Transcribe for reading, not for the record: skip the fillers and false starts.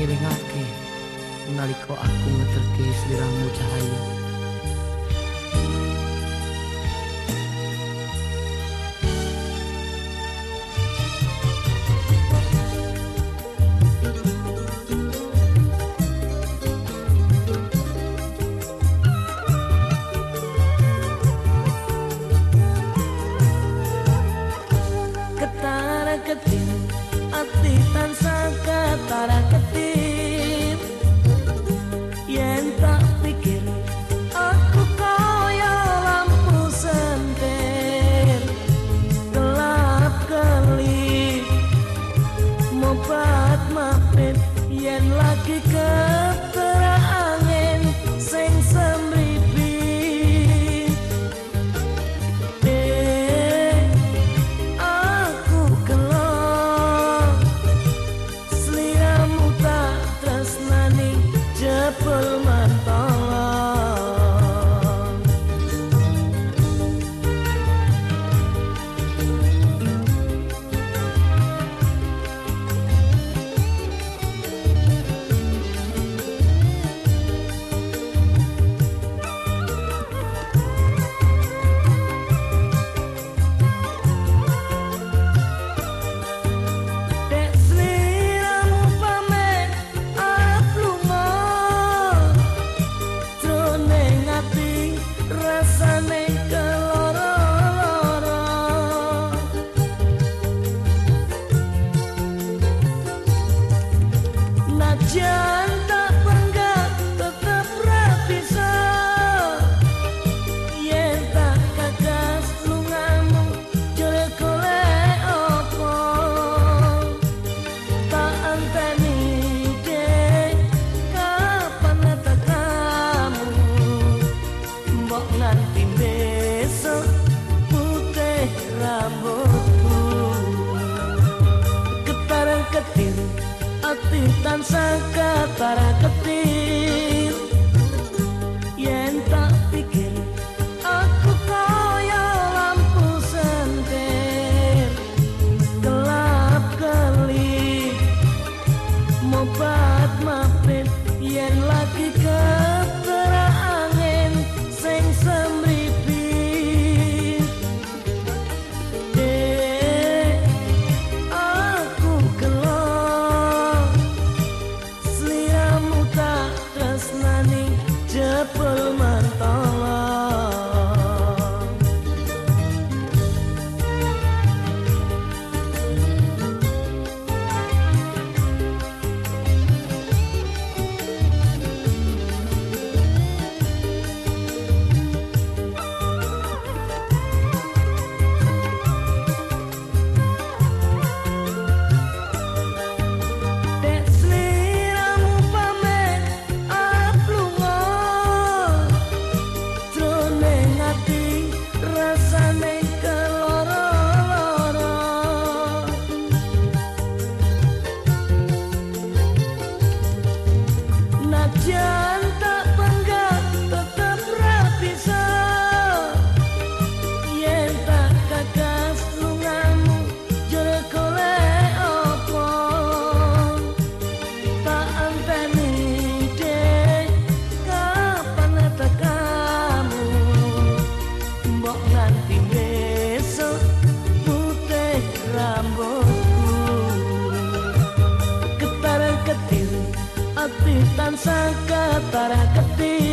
ngelingake nalika aku ngeterke sliramu cahaya. Ketara-ketir ati tansah ketara-ketir, yen tak pikir aku kaya lampu sentir, gelap kelip mobat mapit yen lagi keterangin sing semripi. Jebul mentolong dek sliramu pamit arep lunga, jroning ati rasane keloro-loro. Najan tak bangga tetep ra bisa, yen tak kagas lungamu jare golek opo. Tak anteni dek kapan datangmu, mbok nganti besok putih rambutku. Ketara-ketir ati tansah ketara-ketir, yen tak pikir aku kaya lampu sentir, gelap kelip mobat mapit yen lagi keterangin sing semripi. Aku gelo sliramu tak tresnani jebul mentolong. Dek sliramu pamit arep lunga, jroning ati rasane keloro-loro. Najan tak bangga tetep ra bisa, yen tak kagas lungamu jare golek opo. Tak anteni dek kapan datangmu, mbok nganti besok putih rambutku. Ketara-ketir ati tansah ketara-ketir,